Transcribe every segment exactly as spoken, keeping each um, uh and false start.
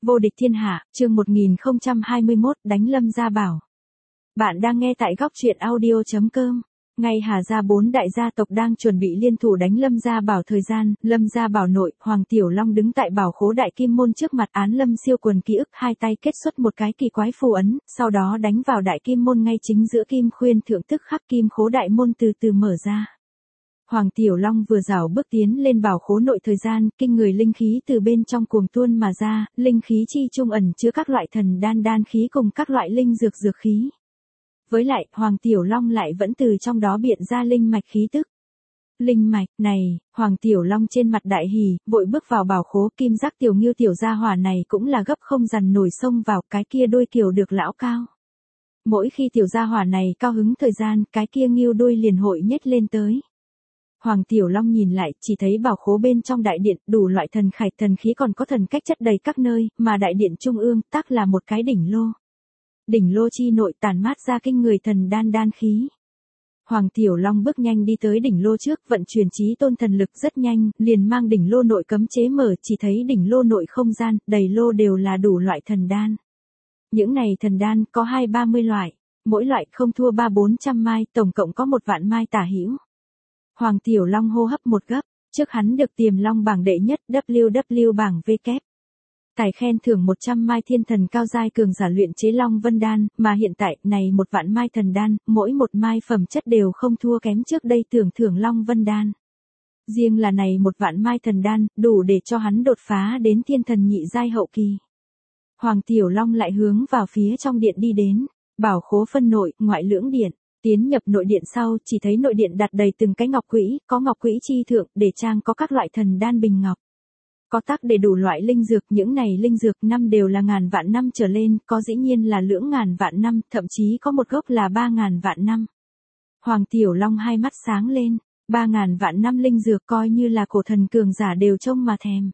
Vô địch thiên hạ, chương một nghìn không trăm hai mươi mốt, đánh Lâm Gia Bảo. Bạn đang nghe tại góc truyện audio chấm com. Ngay Hà gia bốn đại gia tộc đang chuẩn bị liên thủ đánh Lâm Gia Bảo thời gian, Lâm Gia Bảo nội, Hoàng Tiểu Long đứng tại bảo khố đại kim môn trước mặt án Lâm siêu quần ký ức, hai tay kết xuất một cái kỳ quái phù ấn, sau đó đánh vào đại kim môn ngay chính giữa kim khuyên thượng, tức khắc kim khố đại môn từ từ mở ra. Hoàng Tiểu Long vừa rảo bước tiến lên bảo khố nội thời gian, kinh người linh khí từ bên trong cuồng tuôn mà ra, linh khí chi trung ẩn chứa các loại thần đan đan khí cùng các loại linh dược dược khí. Với lại, Hoàng Tiểu Long lại vẫn từ trong đó biện ra linh mạch khí tức. Linh mạch, này, Hoàng Tiểu Long trên mặt đại hỉ, vội bước vào bảo khố, kim giác tiểu ngưu tiểu gia hỏa này cũng là gấp không dằn nổi xông vào, cái kia đuôi kiều được lão cao. Mỗi khi tiểu gia hỏa này cao hứng thời gian, cái kia ngưu đuôi liền hội nhếch lên tới. Hoàng Tiểu Long nhìn lại, chỉ thấy bảo khố bên trong đại điện, đủ loại thần khải thần khí còn có thần cách chất đầy các nơi, mà đại điện trung ương, tác là một cái đỉnh lô. Đỉnh lô chi nội tản mát ra kinh người thần đan đan khí. Hoàng Tiểu Long bước nhanh đi tới đỉnh lô trước, vận chuyển chí tôn thần lực rất nhanh, liền mang đỉnh lô nội cấm chế mở, chỉ thấy đỉnh lô nội không gian, đầy lô đều là đủ loại thần đan. Những này thần đan có hai ba mươi loại, mỗi loại không thua ba bốn trăm mai, tổng cộng có một vạn mai tả hữu. Hoàng Tiểu Long hô hấp một gấp, trước hắn được Tiềm Long bảng đệ nhất, W W bảng V kép. Tài khen thưởng một trăm mai thiên thần cao giai cường giả luyện chế Long Vân Đan, mà hiện tại, này một vạn mai thần đan, mỗi một mai phẩm chất đều không thua kém trước đây tưởng thưởng Long Vân Đan. Riêng là này một vạn mai thần đan, đủ để cho hắn đột phá đến thiên thần nhị giai hậu kỳ. Hoàng Tiểu Long lại hướng vào phía trong điện đi đến, bảo khố phân nội, ngoại lưỡng điện. Tiến nhập nội điện sau, chỉ thấy nội điện đặt đầy từng cái ngọc quỹ, có ngọc quỹ chi thượng, để trang có các loại thần đan bình ngọc. Có tác để đủ loại linh dược, những này linh dược năm đều là ngàn vạn năm trở lên, có dĩ nhiên là lưỡng ngàn vạn năm, thậm chí có một gốc là ba ngàn vạn năm. Hoàng Tiểu Long hai mắt sáng lên, ba ngàn vạn năm linh dược coi như là cổ thần cường giả đều trông mà thèm.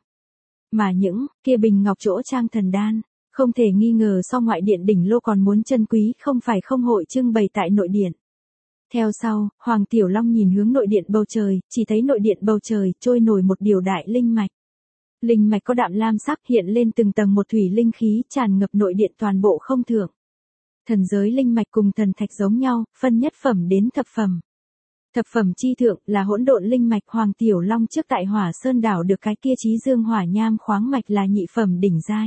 Mà những kia bình ngọc chỗ trang thần đan, không thể nghi ngờ so ngoại điện đỉnh lô còn muốn chân quý, không phải không hội trưng bày tại nội điện. Theo sau, Hoàng Tiểu Long nhìn hướng nội điện bầu trời, chỉ thấy nội điện bầu trời trôi nổi một điều đại linh mạch. Linh mạch có đạm lam sắc, hiện lên từng tầng một thủy linh khí, tràn ngập nội điện toàn bộ không thượng. Thần giới linh mạch cùng thần thạch giống nhau, phân nhất phẩm đến thập phẩm. Thập phẩm chi thượng là hỗn độn linh mạch. Hoàng Tiểu Long trước tại Hỏa Sơn đảo được cái kia chí dương hỏa nham khoáng mạch là nhị phẩm đỉnh giai.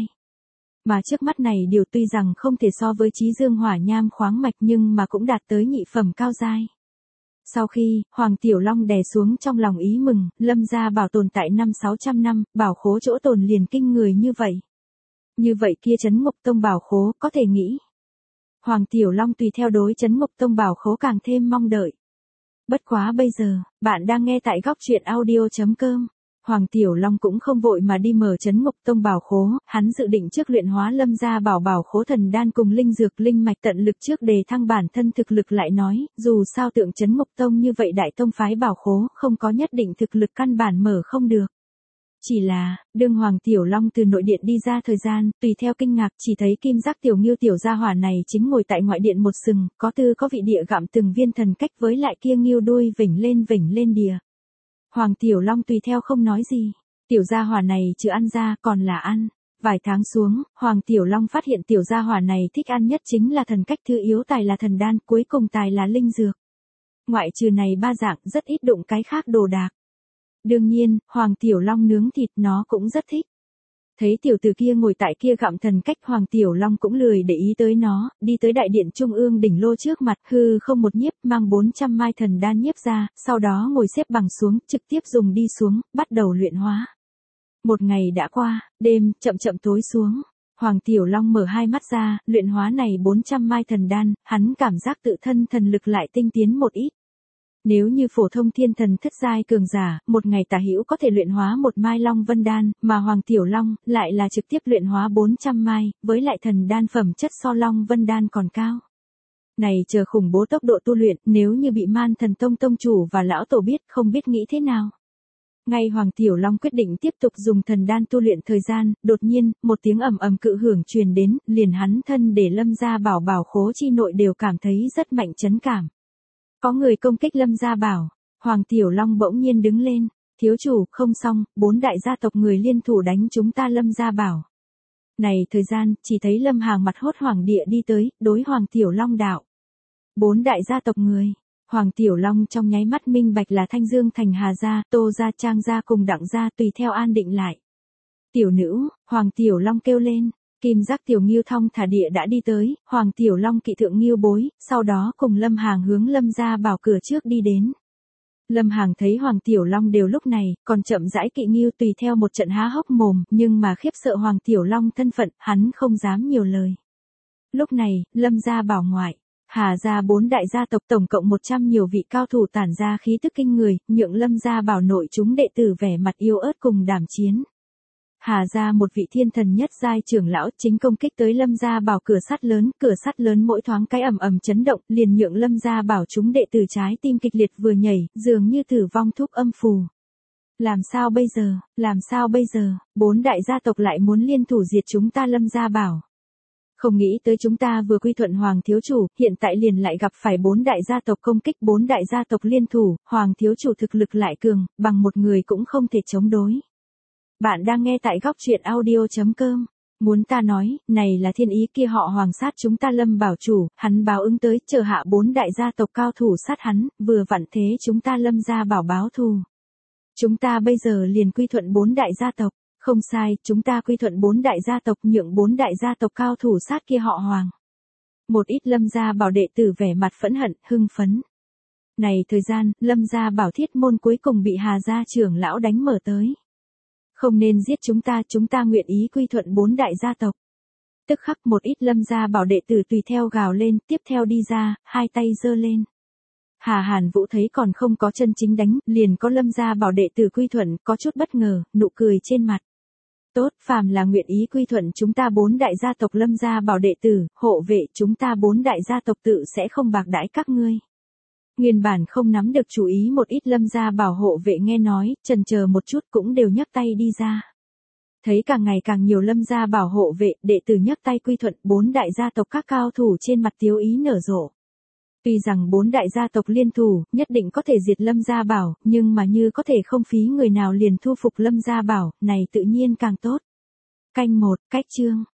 Mà trước mắt này điều tuy rằng không thể so với chí dương hỏa nham khoáng mạch nhưng mà cũng đạt tới nhị phẩm cao giai. Sau khi, Hoàng Tiểu Long đè xuống trong lòng ý mừng, Lâm Gia Bảo tồn tại năm sáu trăm năm, bảo khố chỗ tồn liền kinh người như vậy. Như vậy kia Trấn Ngục Tông bảo khố, có thể nghĩ. Hoàng Tiểu Long tùy theo đối Trấn Ngục Tông bảo khố càng thêm mong đợi. Bất quá bây giờ, bạn đang nghe tại góc truyện audio chấm com. Hoàng Tiểu Long cũng không vội mà đi mở Trấn Ngục Tông bảo khố, hắn dự định trước luyện hóa Lâm Gia Bảo bảo khố thần đan cùng linh dược linh mạch tận lực trước đề thăng bản thân thực lực lại nói, dù sao tượng Trấn Ngục Tông như vậy đại tông phái bảo khố, không có nhất định thực lực căn bản mở không được. Chỉ là, đương Hoàng Tiểu Long từ nội điện đi ra thời gian, tùy theo kinh ngạc chỉ thấy kim giác tiểu ngưu tiểu gia hỏa này chính ngồi tại ngoại điện một sừng, có tư có vị địa gặm từng viên thần cách với lại kia ngưu đuôi vểnh lên vểnh lên đìa. Hoàng Tiểu Long tùy theo không nói gì, tiểu gia hỏa này chưa ăn ra còn là ăn. Vài tháng xuống, Hoàng Tiểu Long phát hiện tiểu gia hỏa này thích ăn nhất chính là thần cách, thứ yếu tài là thần đan, cuối cùng tài là linh dược. Ngoại trừ này ba dạng rất ít đụng cái khác đồ đạc. Đương nhiên, Hoàng Tiểu Long nướng thịt nó cũng rất thích. Thấy tiểu tử kia ngồi tại kia gặm thần cách, Hoàng Tiểu Long cũng lười để ý tới nó, đi tới đại điện trung ương đỉnh lô trước mặt, hư không một nhiếp, mang bốn trăm mai thần đan nhiếp ra, sau đó ngồi xếp bằng xuống, trực tiếp dùng đi xuống, bắt đầu luyện hóa. Một ngày đã qua, đêm chậm chậm tối xuống, Hoàng Tiểu Long mở hai mắt ra, luyện hóa này bốn trăm mai thần đan, hắn cảm giác tự thân thần lực lại tinh tiến một ít. Nếu như phổ thông thiên thần thất giai cường giả, một ngày tả hữu có thể luyện hóa một mai Long Vân Đan, mà Hoàng Tiểu Long lại là trực tiếp luyện hóa bốn trăm mai, với lại thần đan phẩm chất so Long Vân Đan còn cao. Này chờ khủng bố tốc độ tu luyện, nếu như bị Man Thần Tông tông chủ và lão tổ biết, không biết nghĩ thế nào. Ngay Hoàng Tiểu Long quyết định tiếp tục dùng thần đan tu luyện thời gian, đột nhiên, một tiếng ầm ầm cự hưởng truyền đến, liền hắn thân để Lâm Gia Bảo bảo khố chi nội đều cảm thấy rất mạnh chấn cảm. Có người công kích Lâm Gia Bảo, Hoàng Tiểu Long bỗng nhiên đứng lên, thiếu chủ, không xong, bốn đại gia tộc người liên thủ đánh chúng ta Lâm Gia Bảo. Này thời gian, chỉ thấy Lâm Hằng mặt hốt hoảng địa đi tới, đối Hoàng Tiểu Long đạo. Bốn đại gia tộc người. Hoàng Tiểu Long trong nháy mắt minh bạch là Thanh Dương thành Hà gia, Tô gia, Trang gia cùng Đặng gia tùy theo an định lại. Tiểu nữ, Hoàng Tiểu Long kêu lên. Kim giác tiểu nghiêu thong thả địa đã đi tới, Hoàng Tiểu Long kỵ thượng nghiêu bối, sau đó cùng Lâm Hằng hướng Lâm gia bảo cửa trước đi đến. Lâm Hằng thấy Hoàng Tiểu Long đều lúc này, còn chậm rãi kỵ nghiêu tùy theo một trận há hốc mồm, nhưng mà khiếp sợ Hoàng Tiểu Long thân phận, hắn không dám nhiều lời. Lúc này, Lâm gia bảo ngoại, Hà gia bốn đại gia tộc tổng cộng một trăm nhiều vị cao thủ tản ra khí tức kinh người, nhượng Lâm gia bảo nội chúng đệ tử vẻ mặt yêu ớt cùng đảm chiến. Hà gia một vị thiên thần nhất giai trưởng lão chính công kích tới Lâm gia bảo cửa sắt lớn, cửa sắt lớn mỗi thoáng cái ầm ầm chấn động, liền nhượng Lâm gia bảo chúng đệ tử trái tim kịch liệt vừa nhảy, dường như tử vong thúc âm phù. Làm sao bây giờ, làm sao bây giờ, bốn đại gia tộc lại muốn liên thủ diệt chúng ta Lâm gia bảo. Không nghĩ tới chúng ta vừa quy thuận Hoàng thiếu chủ, hiện tại liền lại gặp phải bốn đại gia tộc công kích, bốn đại gia tộc liên thủ, Hoàng thiếu chủ thực lực lại cường, bằng một người cũng không thể chống đối. Bạn đang nghe tại góc truyện audio chấm com. Muốn ta nói, này là thiên ý kia họ Hoàng sát chúng ta Lâm bảo chủ, hắn báo ứng tới, chờ hạ bốn đại gia tộc cao thủ sát hắn, vừa vặn thế chúng ta Lâm gia bảo báo thù. Chúng ta bây giờ liền quy thuận bốn đại gia tộc, không sai, chúng ta quy thuận bốn đại gia tộc nhượng bốn đại gia tộc cao thủ sát kia họ Hoàng. Một ít Lâm gia bảo đệ tử vẻ mặt phẫn hận, hưng phấn. Này thời gian, Lâm gia bảo thiết môn cuối cùng bị Hà gia trưởng lão đánh mở tới. Không nên giết chúng ta, chúng ta nguyện ý quy thuận bốn đại gia tộc. Tức khắc một ít Lâm gia bảo đệ tử tùy theo gào lên, tiếp theo đi ra, hai tay giơ lên. Hà Hàn Vũ thấy còn không có chân chính đánh, liền có Lâm gia bảo đệ tử quy thuận, có chút bất ngờ, nụ cười trên mặt. Tốt, phàm là nguyện ý quy thuận chúng ta bốn đại gia tộc Lâm gia bảo đệ tử, hộ vệ chúng ta bốn đại gia tộc tự sẽ không bạc đãi các ngươi. Nguyên bản không nắm được chú ý một ít Lâm gia bảo hộ vệ nghe nói, chần chờ một chút cũng đều nhấc tay đi ra. Thấy càng ngày càng nhiều Lâm gia bảo hộ vệ, đệ tử nhấc tay quy thuận, bốn đại gia tộc các cao thủ trên mặt tiếu ý nở rộ. Tuy rằng bốn đại gia tộc liên thủ, nhất định có thể diệt Lâm gia bảo, nhưng mà như có thể không phí người nào liền thu phục Lâm gia bảo, này tự nhiên càng tốt. Canh một, cách chương.